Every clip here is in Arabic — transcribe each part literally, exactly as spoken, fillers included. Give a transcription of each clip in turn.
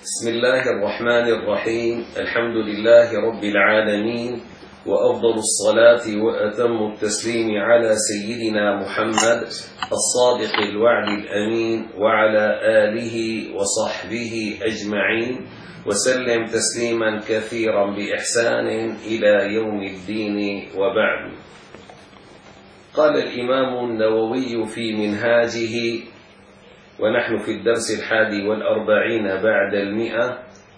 بسم الله الرحمن الرحيم. الحمد لله رب العالمين، وأفضل الصلاة وأتم التسليم على سيدنا محمد الصادق الوعد الأمين وعلى آله وصحبه أجمعين، وسلم تسليما كثيرا بإحسان إلى يوم الدين، وبعد. قال الإمام النووي في منهاجه، ونحن في الدرس الحادي والأربعين بعد المئة،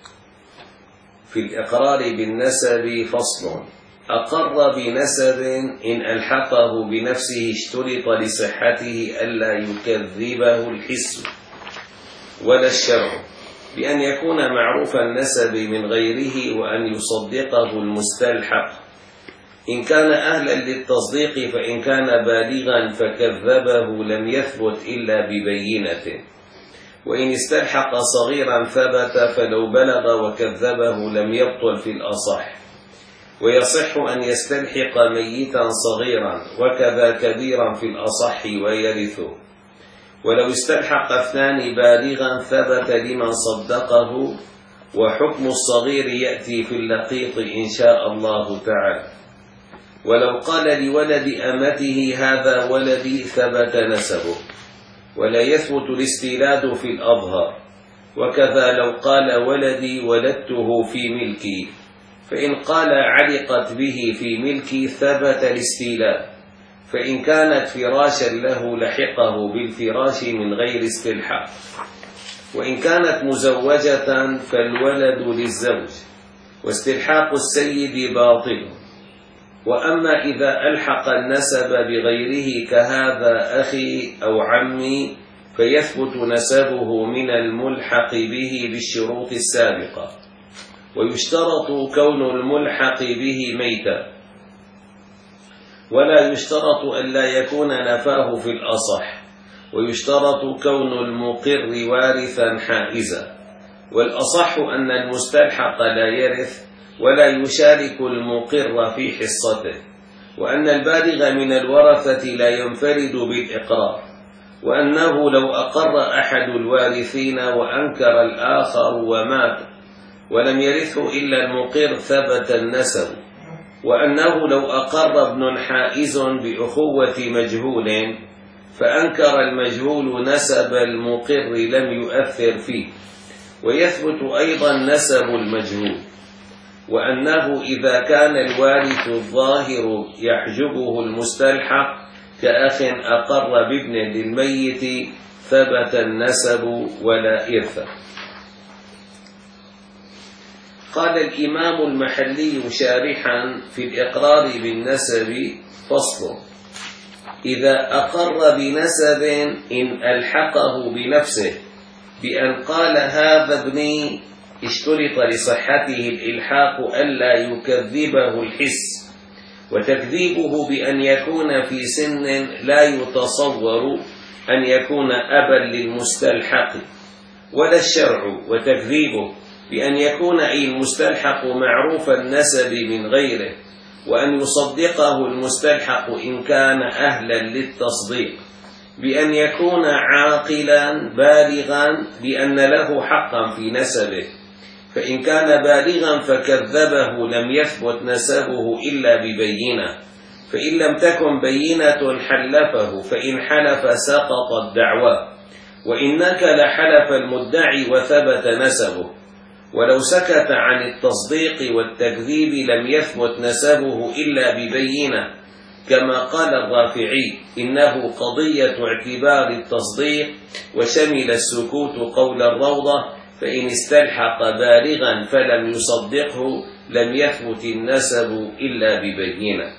في الإقرار بالنسب فصل: أقر بنسب إن ألحقه بنفسه اشترط لصحته ألا يكذبه الحس ولا الشرع، بأن يكون معروف النسب من غيره وأن يصدقه المستلحق. إن كان أهلا للتصديق فإن كان بالغا فكذبه لم يثبت إلا ببينة، وإن استلحق صغيرا ثبت، فلو بلغ وكذبه لم يبطل في الأصح. ويصح أن يستلحق ميتا صغيرا وكذا كبيرا في الأصح ويرثه. ولو استلحق اثنان بالغا ثبت لمن صدقه، وحكم الصغير يأتي في اللقيط إن شاء الله تعالى. ولو قال لولد أمته هذا ولدي ثبت نسبه، ولا يثبت الاستيلاد في الأظهر. وكذا لو قال ولدي ولدته في ملكي، فإن قال علقت به في ملكي ثبت الاستيلاد، فإن كانت فراشا له لحقه بالفراش من غير استلحاق. وإن كانت مزوجة فالولد للزوج، واستلحاق السيد باطل. وأما إذا ألحق النسب بغيره كهذا أخي أو عمي فيثبت نسبه من الملحق به بالشروط السابقة. ويشترط كون الملحق به ميتا، ولا يشترط ألا يكون نفاه في الأصح. ويشترط كون المقر وارثا حائزا، والأصح أن المستلحق لا يرث ولا يشارك المقر في حصته، وأن البالغ من الورثة لا ينفرد بالإقرار، وأنه لو أقر أحد الوارثين وأنكر الآخر ومات ولم يرثه إلا المقر ثبت النسب، وأنه لو أقر ابن حائز بأخوة مجهول فأنكر المجهول نسب المقر لم يؤثر فيه، ويثبت أيضا نسب المجهول. وأنه إذا كان الوارث الظاهر يحجبه المستلحق كأخ أقر بابن للميت ثبت النسب ولا إرث. قال الإمام المحلي شارحا في الإقرار بالنسب فصل: إذا أقر بنسب إن ألحقه بنفسه بأن قال هذا ابني اشترط لصحته الإلحاق ألا يكذبه الحس، وتكذيبه بأن يكون في سن لا يتصور أن يكون أبا للمستلحق، ولا الشرع، وتكذيبه بأن يكون أي المستلحق معروف النسب من غيره، وأن يصدقه المستلحق إن كان أهلا للتصديق، بأن يكون عاقلا بالغا بأن له حقا في نسبه، فإن كان بالغا فكذبه لم يثبت نسبه إلا ببينة، فإن لم تكن بينة حلفه، فإن حلف سقطت دعواه، وإنك لحلف المدعي وثبت نسبه. ولو سكت عن التصديق والتكذيب لم يثبت نسبه إلا ببينة، كما قال الرافعي: إنه قضية اعتبار التصديق، وشمل السكوت قول الروضة: فإن استلحق بالغا فلم يصدقه لم يثبت النسب إلا ببينة.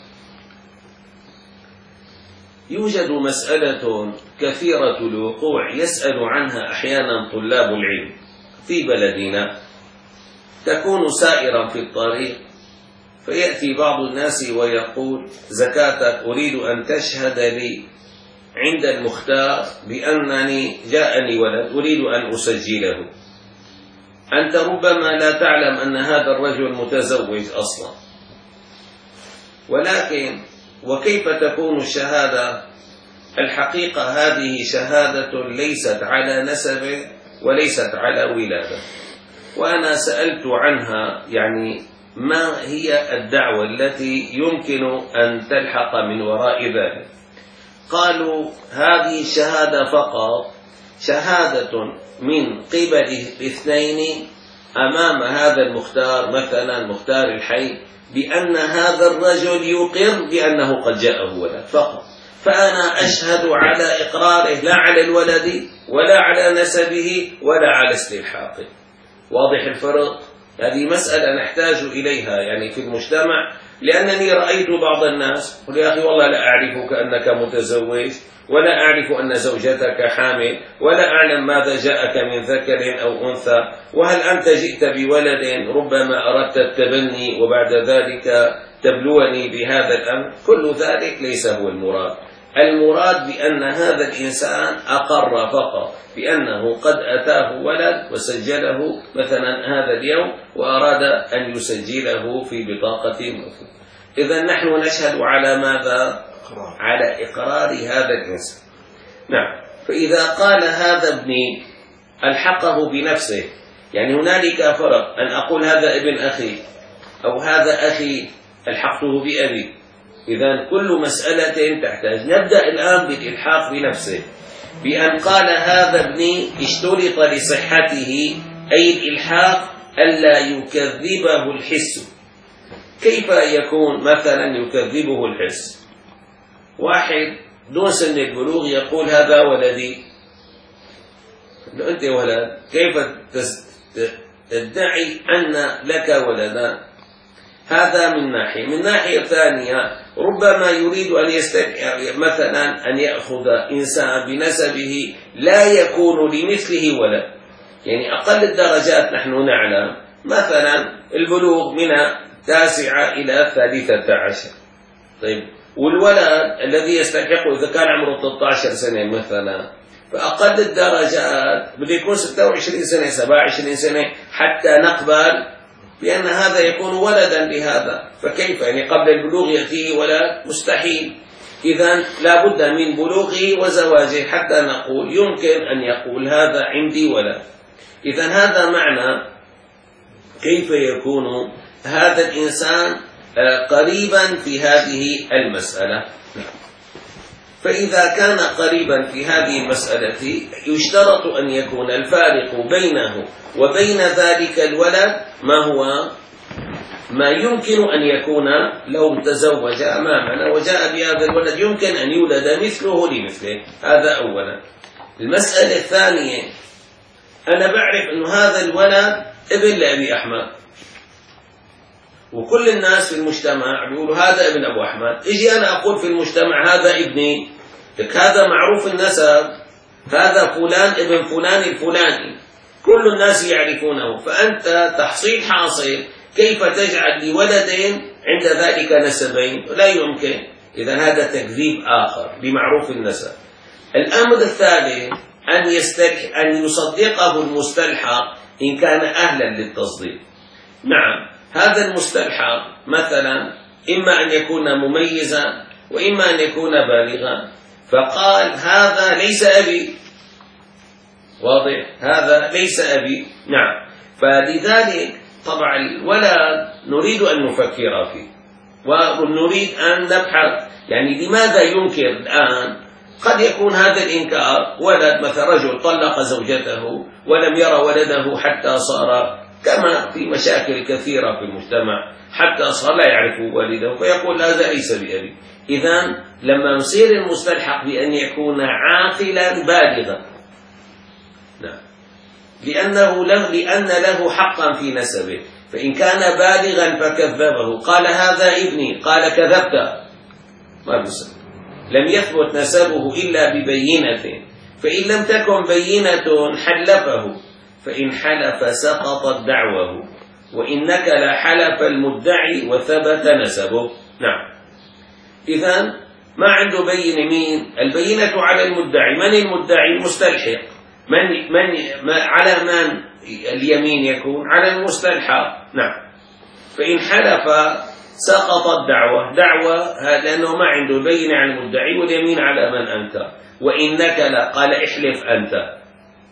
يوجد مسألة كثيرة الوقوع يسأل عنها أحيانا طلاب العلم في بلدنا. تكون سائرا في الطريق فيأتي بعض الناس ويقول: زكاتك أريد أن تشهد لي عند المختار بأنني جاءني ولد أريد أن أسجله. أنت ربما لا تعلم أن هذا الرجل متزوج أصلا، ولكن وكيف تكون الشهادة؟ الحقيقة هذه شهادة ليست على نسب وليست على ولادة، وأنا سألت عنها يعني ما هي الدعوة التي يمكن أن تلحق من وراء ذلك. قالوا هذه الشهادة فقط شهادة من قبل الاثنين أمام هذا المختار، مثلا مختار الحي، بأن هذا الرجل يقر بأنه قد جاءه ولد فقط، فأنا أشهد على إقراره لا على الولد ولا على نسبه ولا على استلحاقه. واضح الفرق؟ هذه مسألة نحتاج إليها يعني في المجتمع، لأنني رأيت بعض الناس يقول يا أخي والله لا أعرفك أنك متزوج، ولا أعرف أن زوجتك حامل، ولا أعلم ماذا جاءك من ذكر أو أنثى، وهل أنت جئت بولد ربما أردت التبني وبعد ذلك تبلوني بهذا الأمر. كل ذلك ليس هو المراد. المراد بأن هذا الإنسان أقر فقط بأنه قد أتاه ولد وسجله مثلا هذا اليوم وأراد أن يسجله في بطاقة مثلا. إذن نحن نشهد على ماذا؟ على إقرار هذا الإنسان. نعم. فإذا قال هذا ابني ألحقه بنفسه، يعني هنالك فرق أن أقول هذا ابن أخي أو هذا أخي ألحقته بأبي. إذن كل مسألة تحتاج. نبدأ الآن بالإلحاق بنفسه، بأن قال هذا ابني اشترط لصحته أي الإلحاق ألا يكذبه الحس. كيف يكون مثلا يكذبه الحس؟ واحد دون سن البلوغ يقول هذا ولدي، أنت ولد، كيف تدعي أن لك ولدان؟ هذا من ناحية. من ناحية ثانية ربما يريد أن يستدعي مثلا أن يأخذ إنسان بنسبه لا يكون لمثله ولد، يعني أقل الدرجات نحن نعلم مثلا البلوغ من تاسعة إلى ثالثة عشر. طيب والولد الذي يستحق إذا كان عمره ثلاثة عشر سنة مثلا، فأقل الدرجات بده يكون ستة وعشرين سنة سبعة وعشرين سنة حتى نقبل بأن هذا يكون ولدا لهذا. فكيف يعني قبل البلوغ يأتيه ولد؟ مستحيل. إذن لا بد من بلوغه وزواجه حتى نقول يمكن أن يقول هذا عندي ولد. إذن هذا معنى كيف يكون هذا الإنسان قريبا في هذه المسألة. فإذا كان قريبا في هذه المسألة يشترط أن يكون الفارق بينه وبين ذلك الولد ما هو ما يمكن أن يكون لو تزوج أمامنا وجاء بهذا الولد يمكن أن يولد مثله لمثله. هذا أولا. المسألة الثانية أنا بعرف أن هذا الولد ابن لأبي أحمد، وكل الناس في المجتمع بيقولوا هذا ابن أبو أحمد. إجي أنا أقول في المجتمع هذا ابني، هذا معروف النسب، هذا فلان ابن فلان الفلاني، كل الناس يعرفونه، فأنت تحصيل حاصل كيف تجعل لولدين عند ذلك نسبين؟ لا يمكن. إذا هذا تكذيب آخر بمعروف النسب. الأمر الثالث أن يستلح أن يصدقه المستلحق إن كان أهلا للتصديق. نعم، هذا المستلحق مثلا إما أن يكون مميزا وإما أن يكون بالغا، فقال هذا ليس أبي. واضح؟ هذا ليس أبي. نعم. فلذلك طبعا الولد نريد أن نفكر فيه ونريد أن نبحث يعني لماذا ينكر الآن. قد يكون هذا الإنكار ولد مثلا رجل طلق زوجته ولم يرى ولده حتى صار كما في مشاكل كثيرة في المجتمع حتى صار لا يعرف والده فيقول هذا ليس بأبي. إذن لما يصير المستلحق بأن يكون عاقلا بالغا، نعم، لأنه له لأن له حقا في نسبه، فإن كان بالغا فكذبه قال هذا ابني قال كذبت ما بيصير، لم يثبت نسبه إلا ببينة، فإن لم تكن بينة حلفه، فإن حلف سقطت دعوه، وإنك لحلف المدعي وثبت نسبه. نعم. إذن ما عنده بين مين؟ البينة على المدعي. من المدعي؟ المستلحق. من من على من اليمين يكون؟ على المستلحق. نعم. فإن حلف سقطت دعوة دعوة لأنه ما عنده بينة على المدعي واليمين على من أنت. وإنك لا قال احلف أنت.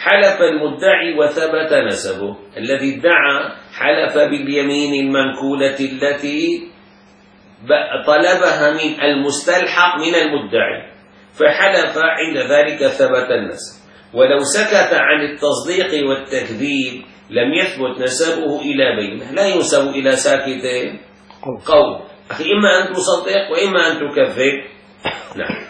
حلف المدعي وثبت نسبه، الذي ادعى حلف باليمين المنكولة التي طلبها من المستلحق من المدعي، فحلف عند ذلك ثبت النسب. ولو سكت عن التصديق والتكذيب لم يثبت نسبه إلى بينه، لا ينسب إلى ساكت قول، أخي إما أن تصدق وإما أن تكذب. نعم.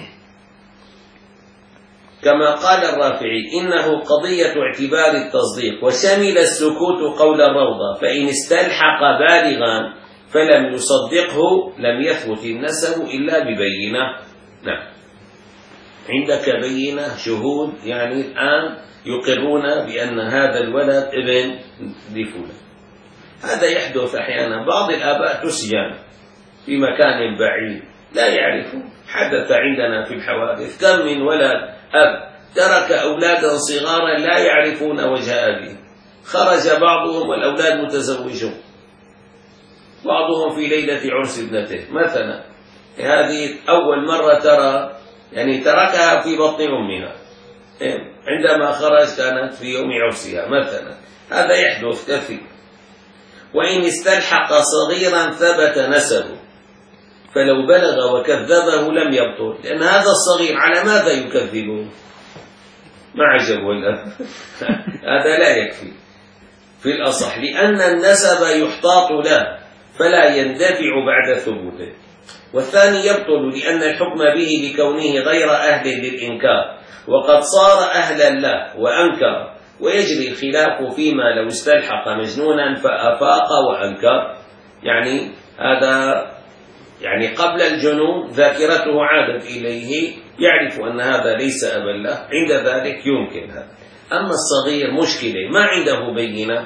كما قال الرافعي: إنه قضية اعتبار التصديق، وشمل السكوت قول الروضة، فإن استلحق بالغا فلم يصدقه لم يثبت النسب إلا ببينة. نعم. عندك بينة، شهود، يعني الآن يقرون بأن هذا الولد ابن لفلان. هذا يحدث أحيانا، بعض الآباء تسجن في مكان بعيد لا يعرفون. حدث عندنا في الحوادث كم من ولد أب ترك أولادا صغارا لا يعرفون وجه أبيه، خرج بعضهم والأولاد متزوجون، بعضهم في ليلة عرس ابنته مثلا، هذه أول مرة ترى، يعني تركها في بطن أمها، عندما خرج كانت في يوم عرسها مثلا. هذا يحدث كثير. وإن استلحق صغيرا ثبت نسبه، فلو بلغ وكذبه لم يبطل، لأن هذا الصغير على ماذا يكذبه؟ ما عجب ولا هذا لا يكفي في الأصح، لأن النسب يحتاط له فلا يندفع بعد ثبوته. والثاني يبطل لأن الحكم به لكونه غير أهل للإنكار، وقد صار أهلا له وأنكر، ويجري الخلاف فيما لو استلحق مجنونا فأفاق وأنكر. يعني هذا يعني قبل الجنون ذاكرته عادت إليه، يعرف أن هذا ليس أبا له، عند ذلك يمكن هذا. أما الصغير مشكلة، ما عنده بينة،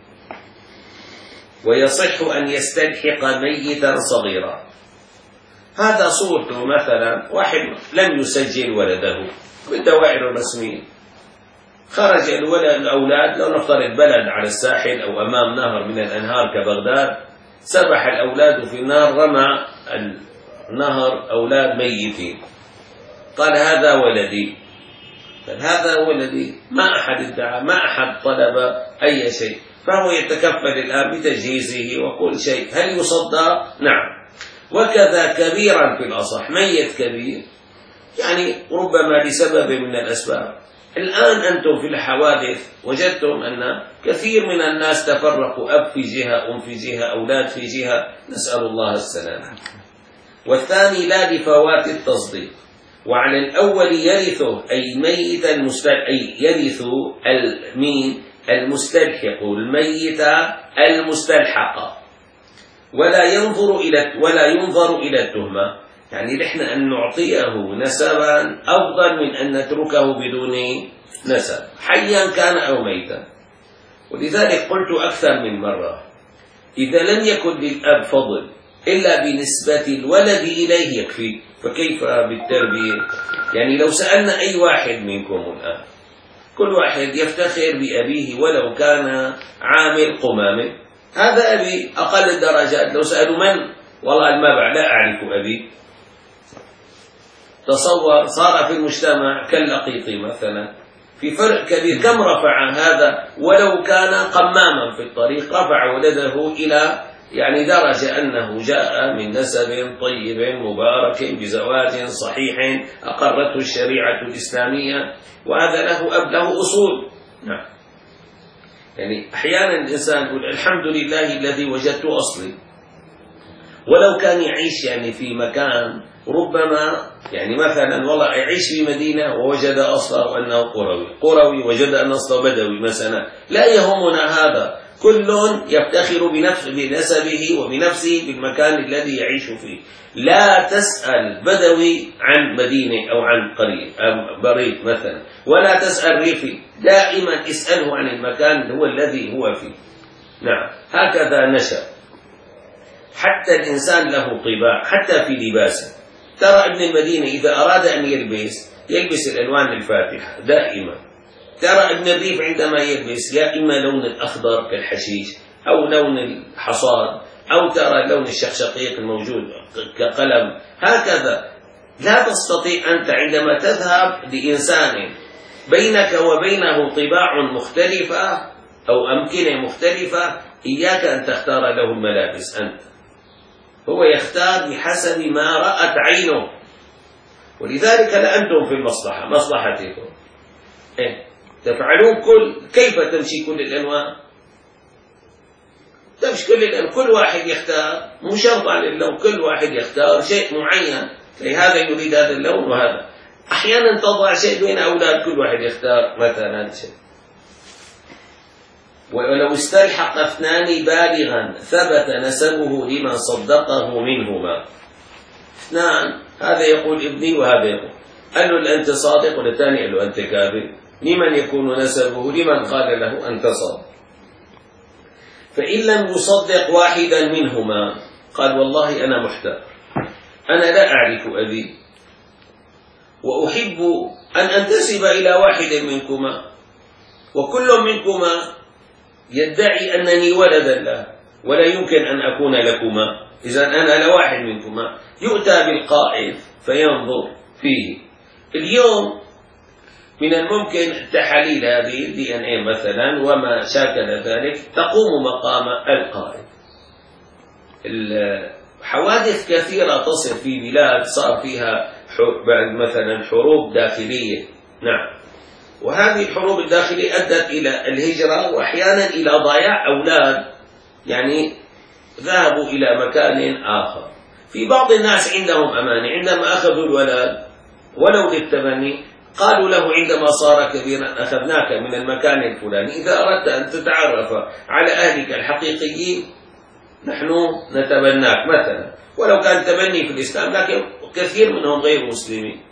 ويصح أن يستلحق ميتا صغيرا. هذا صورته مثلا واحد لم يسجل ولده بالدوائر الرسمية، خرج الولد الأولاد، لو نفترض بلد على الساحل أو أمام نهر من الأنهار كبغداد، سبح الأولاد في النار، رمى النهر أولاد ميتين، قال هذا ولدي، هذا ولدي، ما أحد ادعى، ما أحد طلب أي شيء، فهو يتكفل الآن بتجهيزه وكل شيء. هل يصدق؟ نعم. وكذا كبيرا في الأصح، ميت كبير يعني ربما لسبب من الأسباب. الآن أنتم في الحوادث وجدتم أن كثير من الناس تفرقوا، أب في جهة، أم في جهة، أولاد في جهة، نسأل الله السلامة. والثاني لا لفوات التصديق. وعلى الأول يرثه أي ميت المستلحق، أي يرث المين المستلحق الميت المستلحق، ولا ينظر إلى ولا ينظر إلى التهمة. يعني نحن أن نعطيه نسبا أفضل من أن نتركه بدون نسب، حيا كان أو ميتا. ولذلك قلت أكثر من مرة، إذا لم يكن للأب فضل إلا بنسبة الولد إليه يكفي، فكيف بالتربية؟ يعني لو سألنا أي واحد منكم الآن، كل واحد يفتخر بأبيه ولو كان عامل قمامة، هذا أبي أقل الدرجات. لو سألوا من؟ والله المبع لا أعرف أبي. تصور صار في المجتمع كاللقيط مثلا، في فرق كبير. كم رفع هذا ولو كان قماما في الطريق، رفع ولده إلى يعني درجة أنه جاء من نسب طيب مبارك بزواج صحيح أقرته الشريعة الإسلامية، وهذا له أب، له أصول. نعم. يعني أحيانا الإنسان يقول الحمد لله الذي وجدت أصلي، ولو كان يعيش يعني في مكان ربما يعني مثلا والله يعيش في مدينة ووجد أصله أنه قروي، قروي وجد أن أصله بدوي مثلا، لا يهمنا هذا، كل يفتخر بنفس بنسبه وبنفسه بالمكان الذي يعيش فيه. لا تسأل بدوي عن مدينة أو عن قرية أو بريد مثلا، ولا تسأل ريفي، دائما اسأله عن المكان هو الذي هو فيه. نعم. هكذا نشأ. حتى الإنسان له طباع، حتى في لباسه. ترى ابن المدينة إذا أراد أن يلبس يلبس الألوان الفاتحة دائما. ترى ابن الريف عندما يلبس يا إما لون الأخضر كالحشيش أو لون الحصاد، أو ترى لون الشقشقيق الموجود كقلم. هكذا لا تستطيع أنت عندما تذهب لإنسان بينك وبينه طباع مختلفة أو أمكنة مختلفة، إياك أن تختار له الملابس أنت، هو يختار بحسب ما رأت عينه. ولذلك لأنتم في المصلحة مصلحتكم إيه؟ تفعلون كل كيف تمشي كل الألوان؟ تمشي كل الألوان، كل واحد يختار، مو شرط على اللون، كل واحد يختار شيء معين، هذا يريد هذا اللون وهذا. أحيانا تضع شيء بين أولاد، كل واحد يختار مثلا شيء. ولو استلحق اثنان بالغا ثبت نسبه لمن صدقه منهما. اثنان، هذا يقول ابني وهذا يقول، قال له أنت صادق، والثاني قال له أنت كاذب، لمن يكون نسبه؟ لمن قال له أنت صادق. فإن لم يصدق واحدا منهما قال والله أنا محتار، أنا لا أعرف أبي وأحب أن أنتسب إلى واحد منكما، وكل منكما يدعي أنني ولدا له ولا يمكن أن أكون لكما، إذن أنا لواحد منكما. يؤتى بالقائف فينظر فيه. اليوم من الممكن تحاليل هذه الدي ان اي مثلا وما شاكل ذلك تقوم مقام القائف. الحوادث كثيرة تصل في بلاد صار فيها مثلا حروب داخلية، نعم، وهذه الحروب الداخلية أدت إلى الهجرة وأحيانا إلى ضياع أولاد، يعني ذهبوا إلى مكان آخر. في بعض الناس عندهم أمانة، عندما أخذوا الولد ولو للتبني قالوا له عندما صار كبيرا أخذناك من المكان الفلاني، إذا أردت أن تتعرف على أهلك الحقيقيين نحن نتبناك مثلا، ولو كان تبني في الإسلام، لكن كثير منهم غير مسلمين،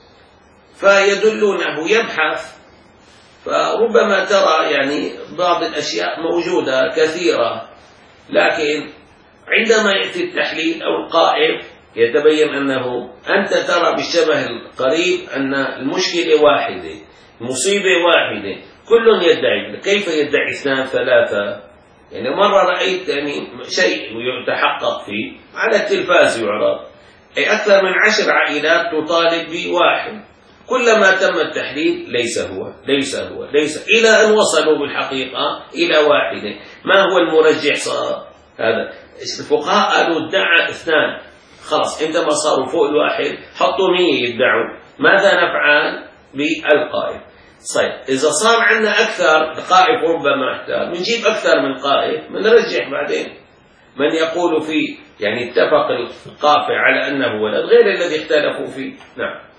فيدلونه يبحث، فربما ترى يعني بعض الأشياء موجودة كثيرة، لكن عندما يأتي التحليل أو القائف يتبين أنه أنت ترى بالشبه القريب أن المشكلة واحدة، مصيبة واحدة، كل يدعي. كيف يدعي اثنان ثلاثة؟ يعني مرة رأيت يعني شيء يتحقق فيه على التلفاز يعرض، أي أكثر من عشر عائلات تطالب بواحد، كلما تم التحليل ليس هو ليس هو ليس إلى أن وصلوا بالحقيقة إلى واحدة. ما هو المرجح؟ صار هذا الفقهاء قالوا ادعى اثنان، خلاص عندما صاروا فوق الواحد حطوا مية يدعوا، ماذا نفعل بالقائف؟ صيب، إذا صار عندنا أكثر، القائف ربما احتار، بنجيب أكثر من قائف بنرجح بعدين من يقول فيه يعني اتفق القافع على أنه ولد غير الذي اختلفوا فيه. نعم.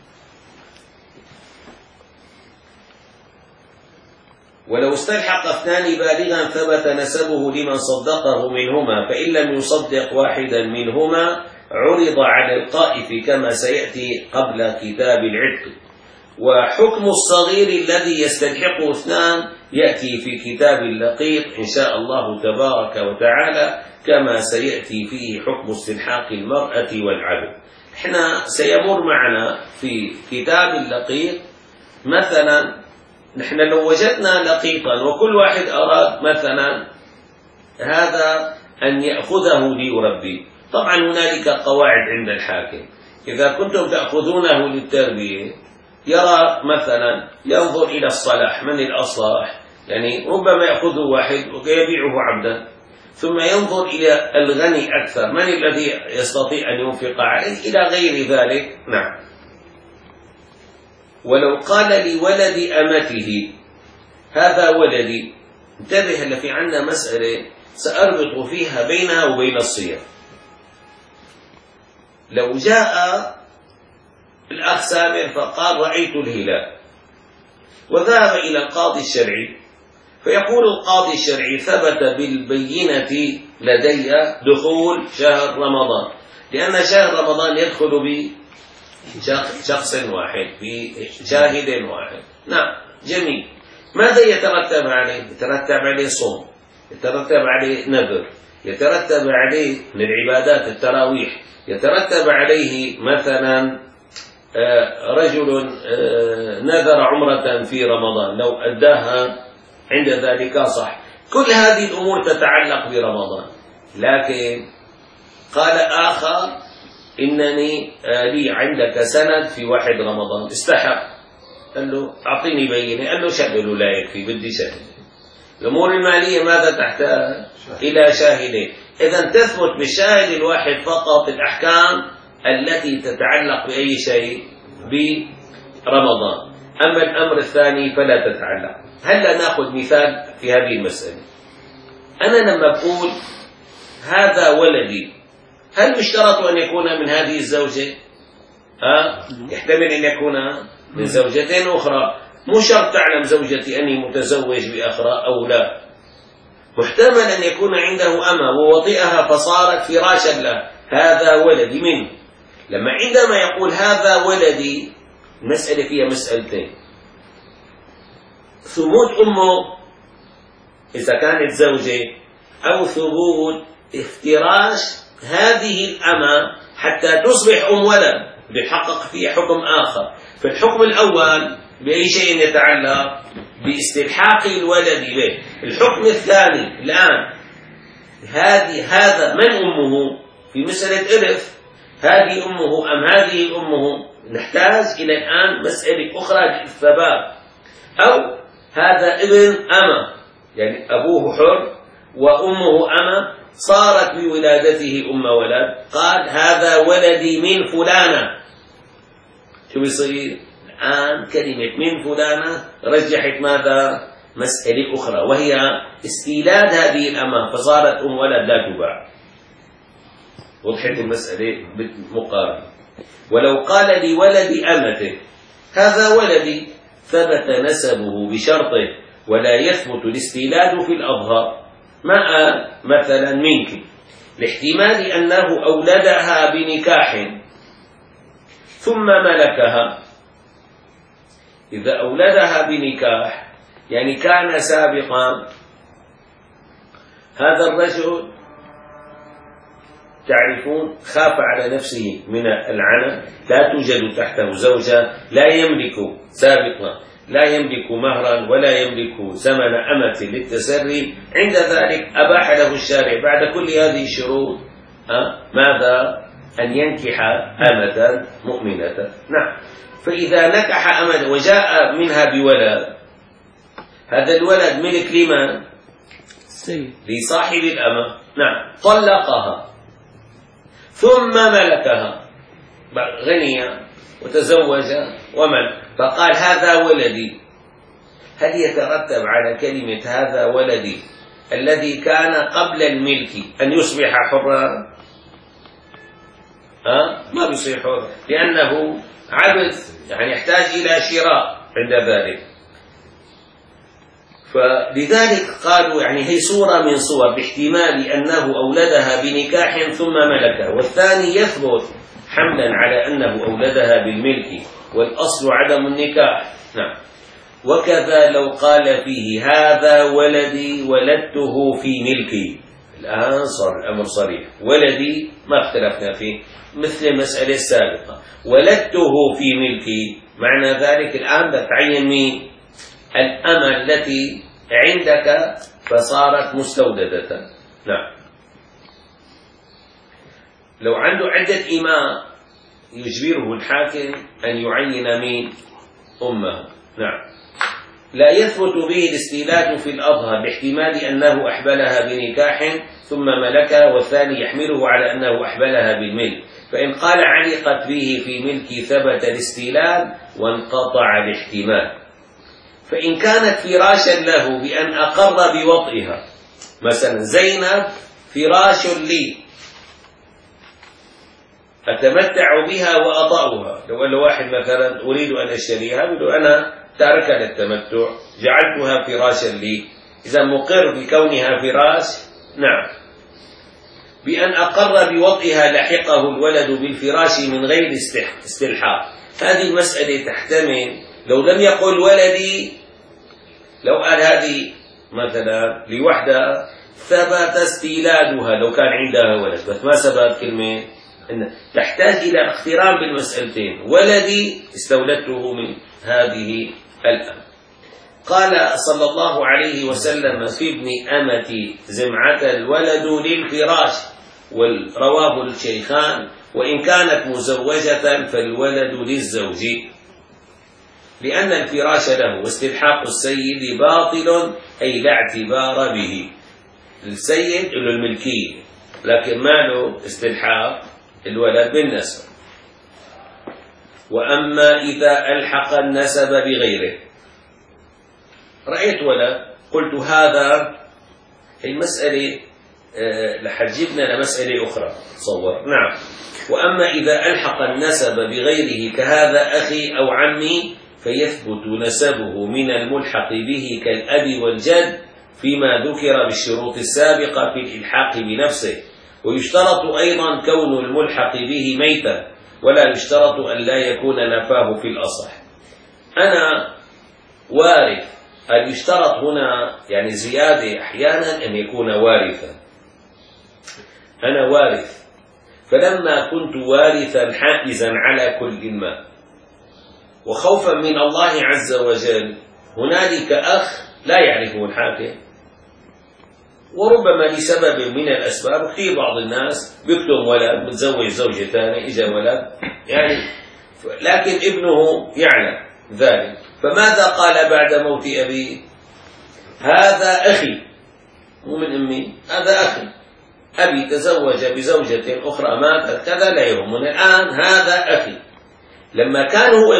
ولو استلحق اثنان بالغا ثبت نسبه لمن صدقه منهما، فإن لم يصدق واحدا منهما عرض على القائف كما سيأتي قبل كتاب العتق. وحكم الصغير الذي يستلحقه اثنان يأتي في كتاب اللقيط إن شاء الله تبارك وتعالى، كما سيأتي فيه حكم استلحاق المرأة والعبد. احنا سيمر معنا في كتاب اللقيط مثلا، نحن لو وجدنا لقيطا وكل واحد أراد مثلا هذا أن يأخذه ليربي، طبعا هنالك قواعد عند الحاكم، إذا كنتم تأخذونه للتربية يرى مثلا ينظر إلى الصلاح، من الأصلاح، يعني ربما يأخذه واحد ويبيعه عبدا، ثم ينظر إلى الغني أكثر، من الذي يستطيع أن ينفق عليه، إلى غير ذلك. نعم. ولو قال لولد أمته هذا ولدي، انتبه هلا في عندنا مسألة سأربط فيها بينها وبين الصيام. لو جاء الأخ سامر فقال رأيت الهلال، وذهب إلى القاضي الشرعي، فيقول القاضي الشرعي ثبت بالبينة لدي دخول شهر رمضان، لأن شهر رمضان يدخل بشخص واحد، بشاهد واحد. نعم، جميل. ماذا يترتب عليه؟ يترتب عليه صوم، يترتب عليه نذر، يترتب عليه من العبادات التراويح، يترتب عليه مثلا رجل نذر عمرة في رمضان لو أداها عند ذلك صح. كل هذه الأمور تتعلق برمضان. لكن قال آخر إنني لي عندك سند في واحد رمضان، استحق قال له أعطيني بينة، قال له شهد لا يكفي، بدي شاهد. الأمور المالية ماذا تحتاج؟ إلى شاهدين. إذا تثبت بالشاهد الواحد فقط الأحكام التي تتعلق بأي شيء برمضان، أما الأمر الثاني فلا تتعلق. هلا نأخذ مثال في هذه المسألة. أنا لما بقول هذا ولدي، هل يشترط أن يكون من هذه الزوجة؟ ها؟ يحتمل أن يكون من زوجتين أخرى، مو شرط تعلم زوجتي أني متزوج بأخرى أو لا. محتمل أن يكون عنده أمة ووطئها فصارت فراشا له، هذا ولدي منه. لما عندما يقول هذا ولدي، المسألة فيها مسألتين: ثبوت أمه إذا كانت زوجة، أو ثبوت افتراش هذه الأمة حتى تصبح أم ولد، بيحقق فيه حكم آخر. في الحكم الأول بأي شيء يتعلق باستلحاق الولد به. الحكم الثاني الآن هذه هذا من أمه في مسألة إرث، هذه أمه أم هذه أمه؟ نحتاج إلى الآن مسألة أخرى للثبات. أو هذا ابن أمة، يعني أبوه حر وأمه أمة، صارت بولادته أم ولد، قال هذا ولدي من فلانة. شو بيصير؟ الآن كلمة من فلانة رجحت ماذا؟ مسألة أخرى، وهي استيلاد هذه الأمة فصارت أم ولد لا تباع. وضحت المسألة بالمقارنة. ولو قال لولد أمته هذا ولدي، ثبت نسبه بشرطه ولا يثبت الاستيلاد في الأظهر. ما قال مثلا منك، لاحتمال أنه أولدها بنكاح ثم ملكها. إذا أولدها بنكاح يعني كان سابقا هذا الرجل تعرفون خاف على نفسه من العنة، لا توجد تحته زوجة، لا يملك سابقا، لا يملك مهرا ولا يملك ثمن أمة للتسري. عند ذلك أباح له الشارع بعد كل هذه الشروط أه؟ ماذا؟ أن ينكح أمة مؤمنة. نعم. فإذا نكح أمة وجاء منها بولد، هذا الولد ملك لمن؟ لصاحب الأمة. نعم. طلقها ثم ملكها، غني وتزوج وملك، فقال هذا ولدي. هل يترتب على كلمة هذا ولدي الذي كان قبل الملك أن يصبح حرا؟ أه؟ ما بيصير حر، لأنه عبد، يعني يحتاج إلى شراء عند ذلك. فلذلك قالوا يعني هي صورة من صور باحتمال أنه أولدها بنكاح ثم ملكها، والثاني يثبت حملا على أنه أولدها بالملك، والأصل عدم النكاح. نعم. وكذا لو قال فيه هذا ولدي ولدته في ملكي، الآن صار الأمر صريح، ولدي ما اختلفنا فيه، مثل المسألة السابقة. ولدته في ملكي معنى ذلك الآن تتعين مين؟ الأمة التي عندك فصارت مستوددة. نعم. لو عنده عدة إماء يجبره الحاكم أن يعين مين؟ أمه. نعم. لا يثبت به الاستيلاد في الأظهر باحتمال أنه أحبلها بنكاح ثم ملكها، والثاني يحمله على أنه أحبلها بالملك، فإن قال علقت به في ملكي ثبت الاستيلاد وانقطع الاحتمال. فإن كانت فراشا له بأن أقر بوطئها، مثلا زينب فراش لي أتمتع بها وأطأها، لو قال له واحد مثلا أريد أن أشتريها، يقول أنا تاركا للتمتع جعلتها فراشا لي، إذا مقر بكونها فراش. نعم. بأن أقر بوطئها لحقه الولد بالفراش من غير استلحاق. هذه المسألة تحتمل لو لم يقل ولدي، لو قال هذه مثلا لوحدها ثبت استيلادها لو كان عندها ولد، بس ما ثبت كلمة إن تحتاج إلى اقتران بالمسألتين. ولدي استولدته من هذه الأم. قال صلى الله عليه وسلم في ابن أمتي زمعة الولد للفراش، والرواه الشيخان، وإن كانت مزوجة فالولد للزوج. لأن الفراش له واستلحاق السيد باطل، أي لا اعتبار به. السيد له الملكية لكن ما له استلحاق الولد بالنسب. وأما إذا ألحق النسب بغيره، رأيت ولد قلت هذا، المسألة لحجبنا لمسألة أخرى تصور. نعم. وأما إذا ألحق النسب بغيره كهذا أخي أو عمي فيثبت نسبه من الملحق به كالأب والجد فيما ذكر بالشروط السابقة في الإلحاق بنفسه. ويشترط أيضا كون الملحق به ميتا، ولا يشترط أن لا يكون نفاه في الأصح. أنا وارث، هل يشترط هنا يعني زيادة أحيانا أن يكون وارثا. أنا وارث، فلما كنت وارثا حائزا على كل ما، وخوفا من الله عز وجل هنالك أخ لا يعرفه الحاكم، وربما لسبب من الأسباب، كثير بعض الناس بيكتم ولد متزوج زوجة ثانية إجا ولد يعني، لكن ابنه يعلم ذلك، فماذا قال بعد موت أبيه؟ هذا أخي، مو من أمي، هذا أخي، أبي تزوج بزوجة أخرى ماتت كذا لا يهمنا، الآن هذا أخي. لما كان هو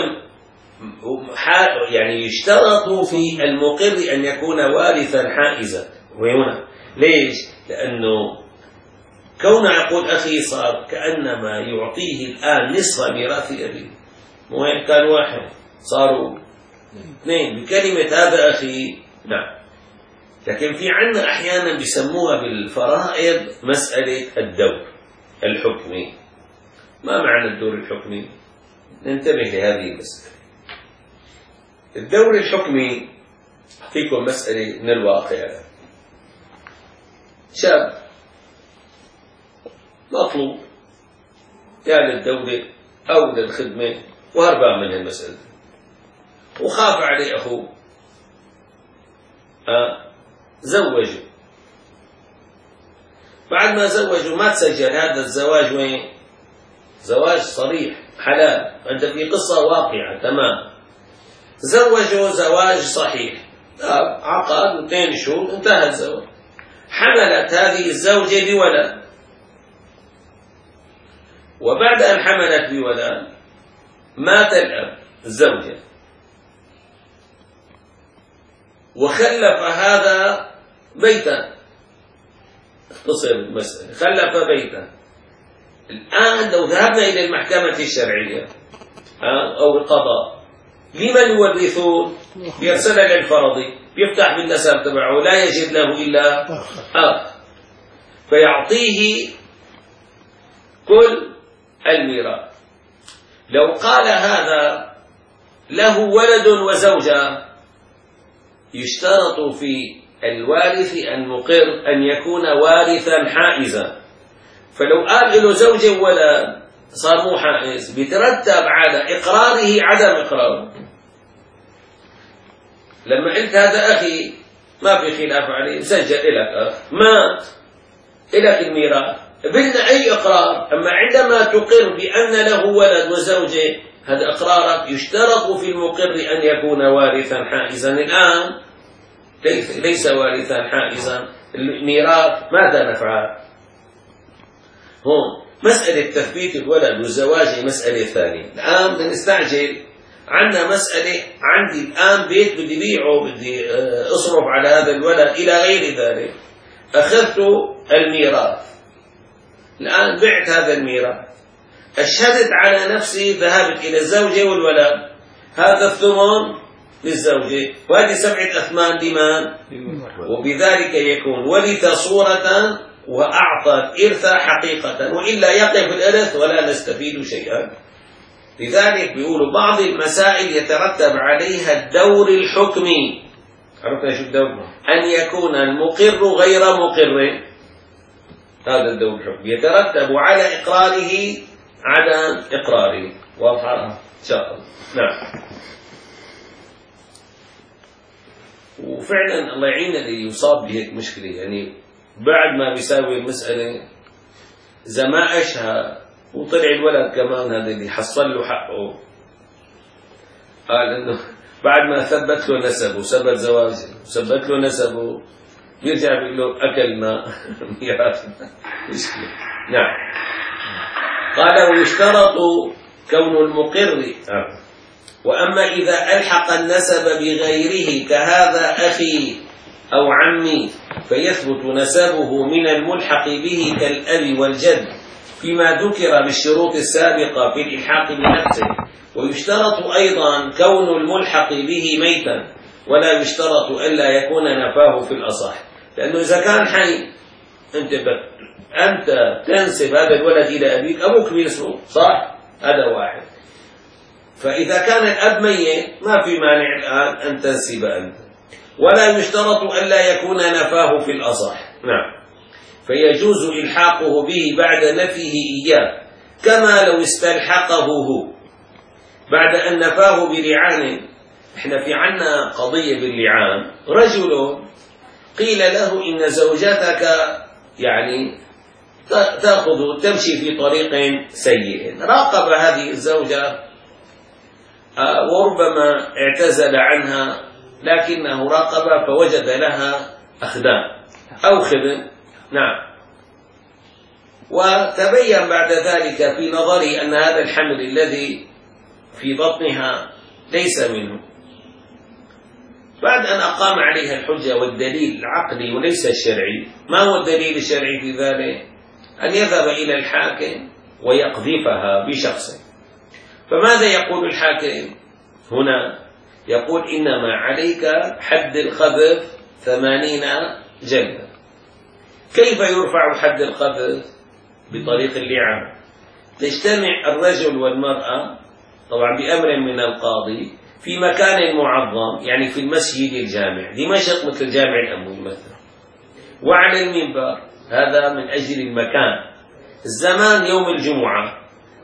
يعني يشترط في المقر أن يكون وارثا حائزا، وهنا ليش؟ لأنه كون يقول أخي صار كأنما يعطيه الآن نصف ميراث أبيه، وين كان واحد صاروا اثنين بكلمة هذا أخي. نعم. لكن في عنا أحيانا بيسموها بالفرائض مسألة الدور الحكمي. ما معنى الدور الحكمي؟ ننتبه لهذه المسألة. الدور الحكمي أعطيكم مسألة من الواقع. شاب مطلوب يا للدولة أو للخدمة وهربان من المسألة، وخاف عليه أخوه أه زوجه. بعد ما زوجه ما تسجل هذا الزواج وين؟ زواج صريح حلال، أنت في قصة واقعة تمام. زوجه زواج صحيح، عقد اثنين شهور انتهى الزواج. حملت هذه الزوجة بولد، وبعد أن حملت بولد مات الأب الزوجة، وخلف هذا بيتا. اختصر المسألة، خلف بيتا. الآن لو ذهبنا إلى المحكمة الشرعية أو القضاء، لمن يورثون؟ يرسل للفرضي، يفتح بالنسب تبعه لا يجد له إلا أخ، فيعطيه كل الميراث. لو قال هذا له ولد وزوجة، يشترط في الوارث المقر أن يكون وارثا حائزا. فلو قال له زوجة وولد صار مو حائز، بيترتب على إقراره عدم إقراره. لما قلت هذا أخي ما في خلاف عليه، مسجل إلك أخ مات إلك الميراث، بدنا أي إقرار. أما عندما تقر بأن له ولد وزوجة، هذا إقرارك يشترط في المقر أن يكون وارثا حائزا. الآن ليس وارثا حائزا، الميراث ماذا نفعل؟ هون مسألة تثبيت الولد والزواج مسألة ثانية. الآن بدنا نستعجل، عندنا مسألة، عندي الآن بيت بدي بيعه، بدي أصرف على هذا الولد إلى غير ذلك، أخذت الميراث، الآن بعت هذا الميراث، أشهدت على نفسي، ذهبت إلى الزوجة والولد، هذا الثمن للزوجة وهذه سبعة أثمان لمن؟ وبذلك يكون ورث صورة وأعطى الإرث حقيقة، وإلا يقف الإرث ولا نستفيد شيئا. لذلك بيقولوا بعض المسائل يترتب عليها الدور الحكمي. عرفنا شو الدور؟ أن يكون المقر غير مقر، هذا الدور الحكمي يترتب على إقراره عدم إقراره. واضحة إن شاء الله. نعم. وفعلا الله يعين اللي يصاب بهيك مشكلة، يعني بعد ما بيساوي المسألة إذا ما أشهى وطلع الولد كمان هذا اللي حصل له حقه، قال إنه بعد ما ثبت له نسبه وثبت زواجه وثبت له نسبه بيرجع بيقول له أكلنا ميراث مشكلة. نعم. قال ويشترط كون المقر آه. وأما إذا ألحق النسب بغيره كهذا أخي أو عمي فيثبت نسبه من الملحق به كالأب والجد فيما ذكر بالشروط السابقة في الإلحاق بنفسه. ويشترط أيضا كون الملحق به ميتا ولا يشترط ألا يكون نفاه في الأصح، لأنه إذا كان حي أنت أنت تنسب هذا الولد إلى أبيك، أبوك باسمه صح؟ هذا واحد. فإذا كان الأب ميت ما في مانع الآن أن تنسب أنت. ولا يشترط ألا يكون نفاه في الأصح. نعم. فيجوز إلحاقه به بعد نفيه إياه كما لو استلحقه هو بعد أن نفاه بلعان. إحنا في عنا قضية باللعان، رجل قيل له إن زوجتك يعني تأخذ تمشي في طريق سيء، راقب هذه الزوجة وربما اعتزل عنها لكنه راقب فوجد لها أخدام أو خدم. نعم. وتبين بعد ذلك في نظره أن هذا الحمل الذي في بطنها ليس منه، بعد أن أقام عليها الحجة والدليل العقلي وليس الشرعي. ما هو الدليل الشرعي في ذلك؟ أن يذهب إلى الحاكم ويقذفها بشخص. فماذا يقول الحاكم هنا؟ يقول إنما عليك حد القذف ثمانين جلدة. كيف يرفع حد القذف؟ بطريق اللعان. تجتمع الرجل والمرأة طبعا بأمر من القاضي في مكان معظم، يعني في المسجد الجامع، دمشق مثل الجامع الأموي مثلا، وعلى المنبر، هذا من أجل المكان. الزمان يوم الجمعة،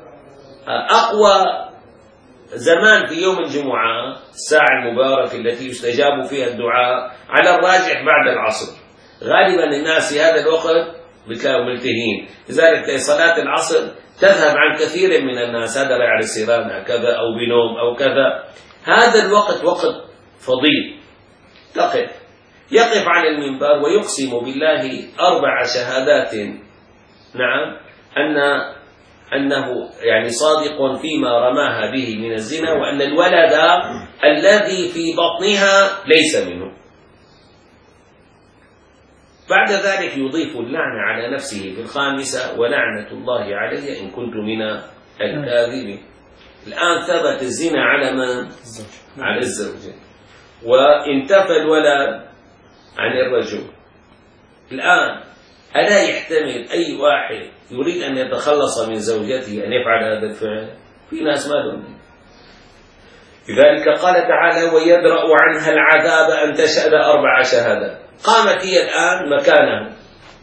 أقوى زمان في يوم الجمعة الساعة المباركة التي يستجاب فيها الدعاء على الراجح بعد العصر. غالبا الناس في هذا الوقت بتلاقوا ملتهين، لذلك صلاة العصر تذهب عن كثير من الناس، هذا رايح على سيرانة كذا أو بنوم أو كذا. هذا الوقت وقت فضيل. تقف يقف على المنبر ويقسم بالله أربع شهادات، نعم، أن أنه يعني صادق فيما رماها به من الزنا، وأن الولد الذي في بطنها ليس منه. بعد ذلك يضيف اللعنة على نفسه في الخامسة ولعنة الله علي إن كنت من الكاذبين. الآن ثبت الزنا على من؟ على الزوجة، وانتفى الولد عن الرجل. الآن ألا يحتمل أي واحد يريد أن يتخلص من زوجته أن يفعل هذا الفعل؟ في ناس ما لهم. لذلك قال تعالى ويدرأ عنها العذاب أن تشهد أربع شهادات. قامت هي الآن مكانه.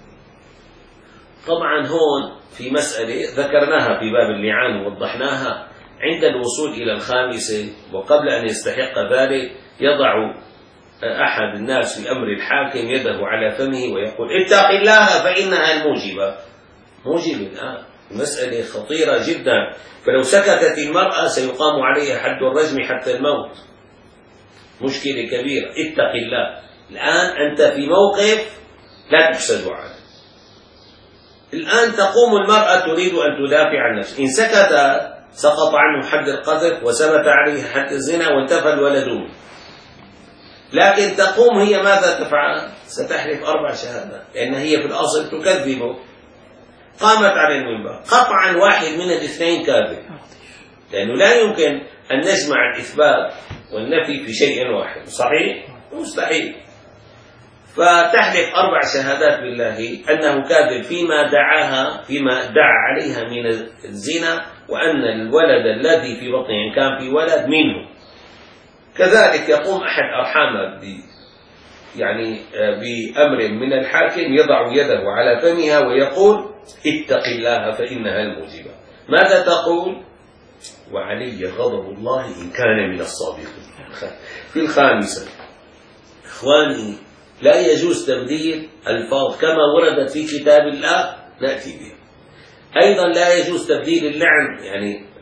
طبعا هون في مسألة ذكرناها في باب اللعان ووضحناها. عند الوصول إلى الخامسة وقبل أن يستحق ذلك يضع أحد الناس في أمر الحاكم يده على فمه ويقول اتق الله فإنها الموجبة. موجب الآن مسألة خطيرة جدا، فلو سكتت المرأة سيقام عليها حد الرجم حتى الموت. مشكلة كبيرة. اتق الله. الآن أنت في موقف لا تحسد عليه. الآن تقوم المرأة تريد أن تدافع عن نفسها، إن سكت سقط عنه حد القذف وثبت عليه حد الزنا وانتفى الولد. لكن تقوم هي ماذا تفعل؟ ستحلف أربع شهادات، لأن هي في الأصل تكذبه. قامت على المنبر، قطعا واحد من الاثنين كاذب، لأنه لا يمكن أن نجمع الإثبات والنفي في شيء واحد. صحيح؟ مستحيل. فتحلف أربع شهادات بالله أنه كاذب فيما دعاها فيما دعا عليها من الزنا، وأن الولد الذي في بطنه كان في ولد منه. كذلك يقوم أحد أرحامها ب يعني بأمر من الحاكم يضع يده على فمها ويقول اتق الله فإنها الموجبة. ماذا تقول؟ وعلي غضب الله إن كان من الصادقين. في الخامسة إخواني لا يجوز تبديل الفاظ كما وردت في كتاب الله نأتي بها. أيضا لا يجوز تبديل اللعن، يعني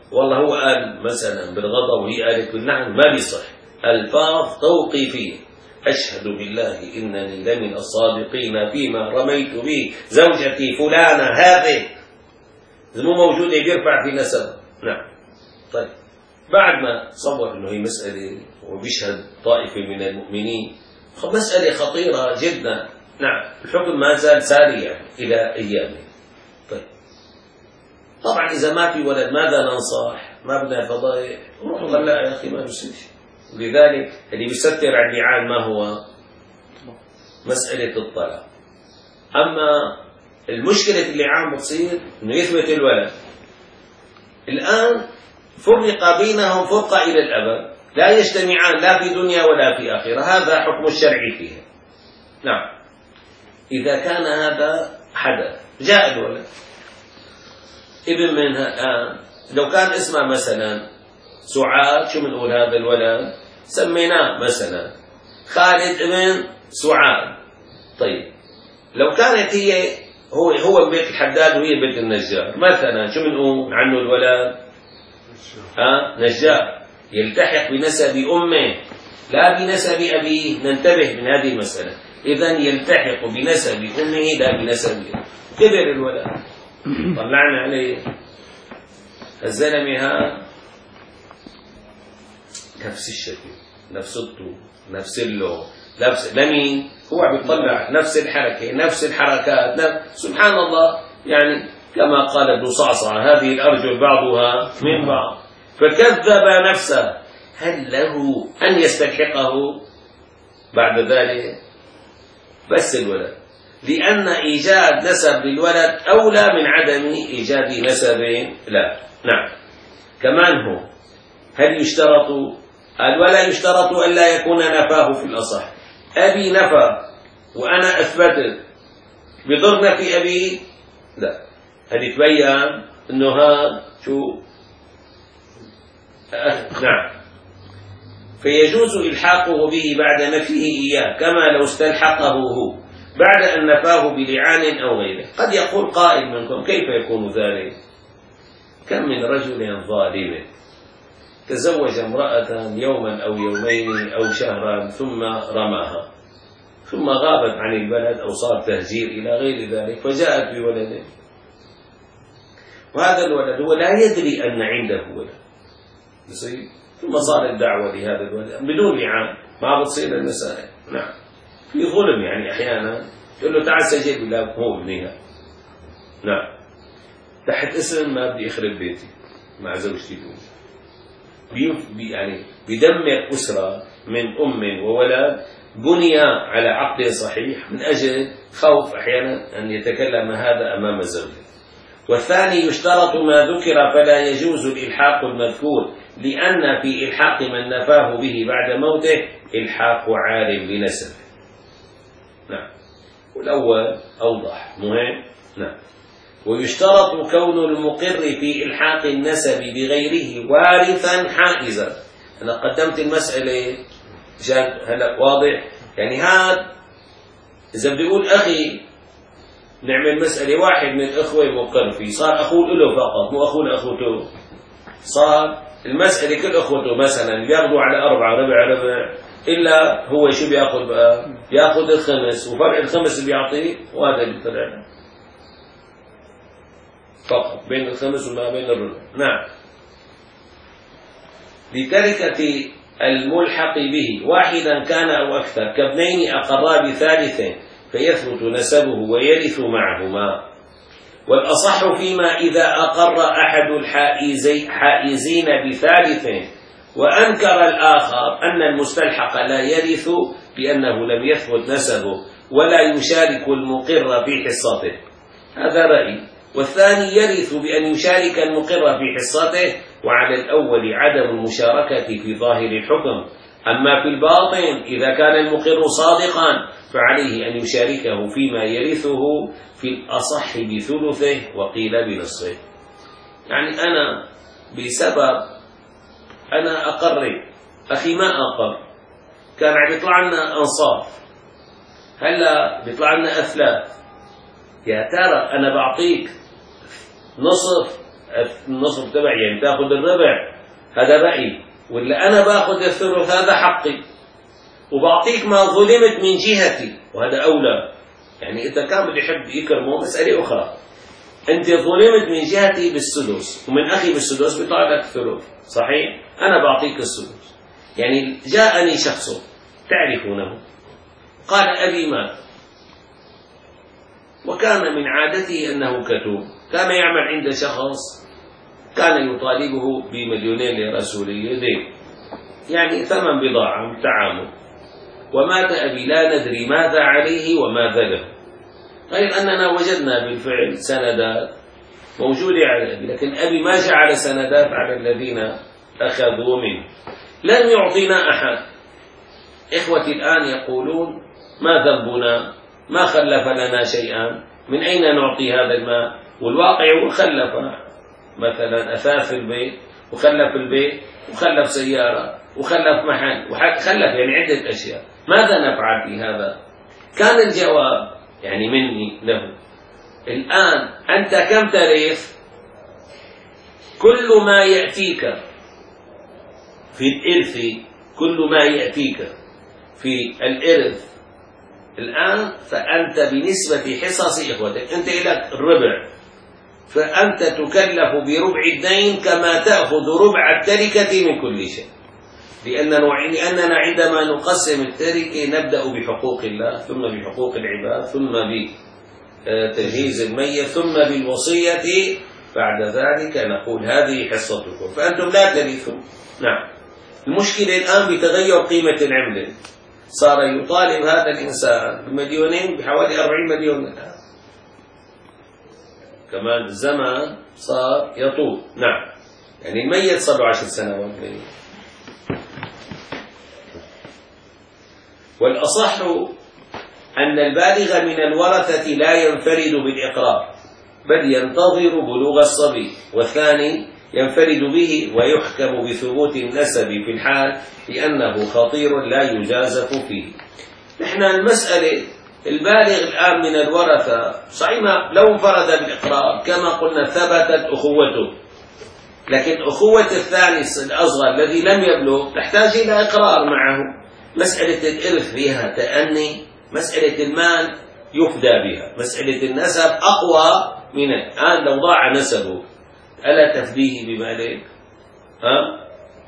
والله هو قال مثلا بالغضب وهي قالت بالنعم، ما بيصح. ألفاظ توقيفية. أشهد بالله إنني لمن الصادقين فيما رميت به زوجتي فلانة هذه، إذا مو موجودة بيرفع في نسب. نعم. طيب بعد ما صور إنه هي مسألة وبيشهد طائفة من المؤمنين، مسألة خطيرة جدا. نعم. الحكم ما زال ساري يعني إلى أيامه. طيب طبعا إذا ما في ولد ماذا ننصح؟ ما بدنا فضائح، روح طلع يا أخي ما بصير. لذلك اللي بيستر على اللعان ما هو؟ مسألة الطلاق. أما المشكلة اللعان بتصير إنه يثبت الولد. الآن فرق بينهم فرقة إلى الأبد، لا يجتمعان لا في دنيا ولا في آخرة. هذا حكم الشرع فيها. نعم. إذا كان هذا حدث جاء الولد ابن منها الآن، لو كان اسمه مثلا سعاد، شو بنقول هذا الولد؟ سميناه مثلا خالد ابن سعاد. طيب لو كانت هي هو هو بيت الحداد وهي بيت النجار مثلا، شو بنقول عنه الولد؟ ها نجار، يلتحق بنسب أمه لا بنسب أبيه. ننتبه من هذه المسألة. إذن يلتحق بنسب أمه لا بنسب أبيه. كبر الولد، طلعنا عليه الزلمة ها نفس الشكل، نفس الطول، نفس اللون، نفس لمين هو بيطلع نفس الحركة، نفس الحركات، نفس سبحان الله. يعني كما قال ابن صعصع هذه الأرجل بعضها من بعض، فكذب نفسه. هل له أن يستلحقه بعد ذلك؟ بس الولد، لأن إيجاد نسب للولد أولى من عدم إيجاد نسب لا. نعم. كمان هو هل يشترط الولد يشترط أن لا يكون نفاه في الأصح. أبي نفى وأنا أثبتت، بضر نفي أبي؟ لا. هل تبين أنه هذا شو أه. نعم. فيجوز إلحاقه به بعد نفيه إياه كما لو استلحقه هو بعد أن نفاه بلعان أو غيره. قد يقول قائل منكم كيف يكون ذلك؟ كم من رجل ظالم تزوج امرأة يوما أو يومين أو شهرا ثم رماها، ثم غابت عن البلد أو صار تهجير إلى غير ذلك، فجاءت بولد، وهذا الولد هو لا يدري أن عنده ولد، يصير ثم صارت دعوة لهذا الولد بدون لعان. ما بتصير المسائل. نعم. في ظلم يعني أحيانا يقول له تعال سجل، لا هو ابنها. نعم. تحت اسم ما بدي أخرب بيتي مع زوجتي بي يعني بدمر أسرة من أم وولد بني على عقد صحيح من أجل خوف أحيانا أن يتكلم هذا أمام الزوجة. والثاني يشترط ما ذكر فلا يجوز الإلحاق المذكور، لأن في إلحاق من نفاه به بعد موته إلحاق عار بنسبه. نعم. والأول أوضح مهم. نعم. ويشترط كون المقر في إلحاق النسب بغيره وارثا حائزا. أنا قدمت المسألة عشان هلا واضح. يعني هذا إذا بدي أقول أخي نعمل مسألة واحد من الأخوة مقر فيه، صار أخوه له فقط مو أخوه لأخوته، صار المسألة كل أخوته مثلا بياخذوا على أربعة ربع ربع، إلا هو شو بياخذ بقى؟ بياخذ الخمس، وفرق الخمس بيعطيه، وهذا اللي طلع فقط بين الخمس وما بين الربع. نعم. لتركة الملحق به واحدا كان أو أكثر كابنين أقرا بثالث فيثبت نسبه ويرث معهما. والأصح فيما إذا أقر أحد الحائزين بثالث وأنكر الآخر أن المستلحق لا يرث لأنه لم يثبت نسبه ولا يشارك المقر في حصته، هذا رأي. والثاني يرث بأن يشارك المقر في حصته، وعلى الأول عدم المشاركة في ظاهر الحكم. أما في الباطن إذا كان المقر صادقا فعليه أن يشاركه فيما يرثه في الأصح بثلثه وقيل بنصفه. يعني أنا بسبب أنا أقر أخي ما أقر، كان عم يطلع لنا أنصاف، هلا بيطلع لنا أثلاث، يا ترى أنا بعطيك نصف النصف تبعي، يعني تاخذ الربع هذا بقي، ولا أنا باخذ الثلث هذا حقي، وبعطيك ما ظلمت من جهتي، وهذا أولى. يعني إذا كان بده يحب يكرمه مسألة أخرى، أنت ظلمت من جهتي بالسدس ومن أخي بالسدس بيطلع لك ثلث، صحيح؟ أنا بعطيك السدس. يعني جاءني شخص تعرفونه قال أبي مات، وكان من عادته أنه كتوب، كان يعمل عند شخص كان يطالبه بمليونين ليرة سورية دين، يعني ثمن بضاعة تعامل، ومات أبي لا ندري ماذا عليه وماذا له، غير أننا وجدنا بالفعل سندات موجودة على أبي، لكن أبي ما جعل سندات على الذين أخذوا منه، لم يعطينا أحد. إخوتي الآن يقولون ما ذنبنا، ما خلف لنا شيئا، من أين نعطي هذا المال؟ والواقع هو خلف مثلا أثاث البيت، وخلف البيت، وخلف سيارة، وخلف محل، وخلف يعني عدة أشياء. ماذا نفعل في هذا؟ كان الجواب يعني مني له: الآن أنت كم ترث؟ كل ما يأتيك في الإرث، كل ما يأتيك في الإرث الآن فأنت بنسبة حصص إخوتك، أنت لك الربع، فأنت تكلف بربع الدين كما تأخذ ربع التركة من كل شيء، لأننا عندما نقسم التركة نبدأ بحقوق الله، ثم بحقوق العباد، ثم بتجهيز الميت، ثم بالوصية، بعد ذلك نقول هذه حصتكم، فأنتم لا ترثون. نعم. المشكلة الآن بتغير قيمة العملة، صار يطالب هذا الإنسان بمليونين بحوالي أربعين مليون الآن، كمان الزمن صار يطول. نعم. يعني الميت صار له عشر سنوات. والأصح أن البالغ من الورثة لا ينفرد بالإقرار، بل ينتظر بلوغ الصبي، والثاني ينفرد به ويحكم بثبوت النسب في الحال لأنه خطير لا يجازف فيه. نحن المسألة البالغ الآن من الورثة صحيح لو انفرد بالإقرار كما قلنا ثبتت أخوته، لكن أخوة الثاني الأصغر الذي لم يبلغ تحتاج إلى إقرار معه. مسألة الإرث فيها تأني، مسألة المال يفدى بها، مسألة النسب أقوى من الآن. لو ضاع نسبه ألا تفديه بمالك؟ ها؟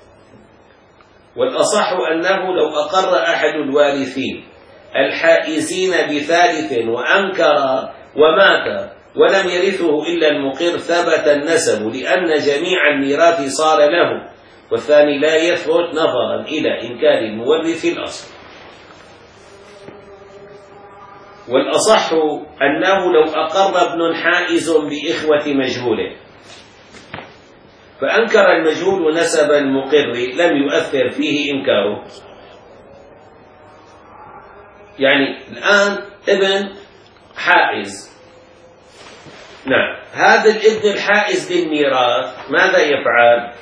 والأصح أنه لو أقر أحد الوارثين الحائزين بثالث وأنكر ومات ولم يرثه إلا المقر ثبت النسب، لأن جميع الميراث صار له، والثاني لا يثبت نظرا إلى إنكار المورث الأصل. والأصح أنه لو أقر ابن حائز بإخوة مجهوله فأنكر المجهول نسب المقر لم يؤثر فيه إنكاره. يعني الآن ابن حائز، نعم، هذا الابن الحائز للميراث ماذا يفعل؟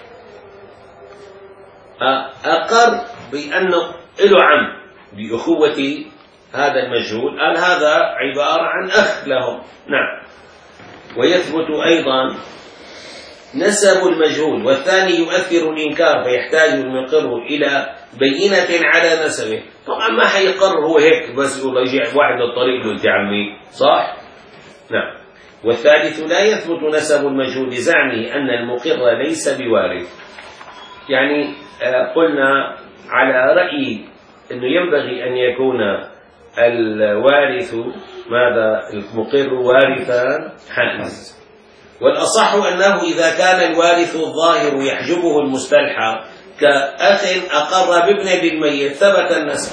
أقر بأنه له عم بأخوة هذا المجهول، قال هذا عبارة عن أخ لهم. نعم. ويثبت أيضا نسب المجهول، والثاني يؤثر الإنكار فيحتاج المقر إلى بينة على نسبه. طبعا ما حيقر هو هيك بس يقول يجي واحد الطريق له أنت عمي، صح؟ نعم. والثالث لا يثبت نسب المجهول لزعمه أن المقر ليس بوارث. يعني قلنا على رأي أنه ينبغي أن يكون الوارث ماذا؟ المقر وارثا حائز. والأصح أنه إذا كان الوارث الظاهر يحجبه المستلحق كأخ أقر بابن للميت ثبت النسب.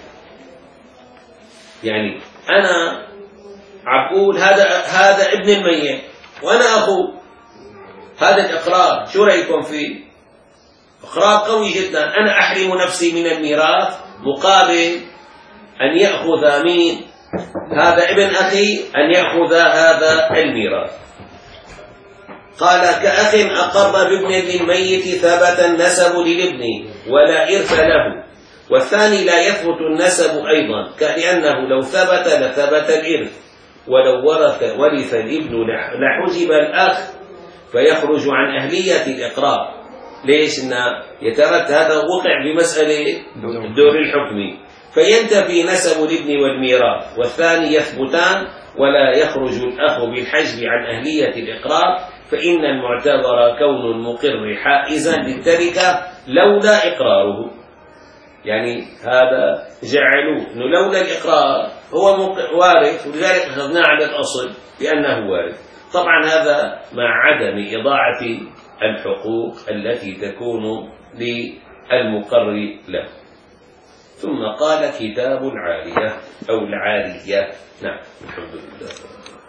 يعني أنا عقول هذا هذا ابن الميت وأنا أخوه، هذا الإقرار شو رأيكم فيه؟ إقرار قوي جدا. أنا أحرم نفسي من الميراث مقابل أن يأخذ مين؟ هذا ابن أخي أن يأخذ هذا الميراث. قال كأخ أقر بابن للميت ثبت النسب للابن ولا إرث له، والثاني لا يثبت النسب أيضا كأنه لو ثبت لثبت الإرث، ولو ورث ورث الابن لحجب الأخ فيخرج عن أهلية الإقرار. ليش؟ إن يترتب هذا وقع بمسألة الدور الحكمي، فينتفي نسب الابن والميراث، والثاني يثبتان ولا يخرج الأخ بالحجب عن أهلية الإقرار، فإن المعتبر كون المقر حائزا للتركة لولا إقراره. يعني هذا جعلوه إنه لولا الإقرار هو وارث، ولذلك أخذناه على الأصل بأنه وارث. طبعا هذا مع عدم إضاعة الحقوق التي تكون للمقر له. ثم قال كتاب العارية أو العارية. نعم، الحمد لله.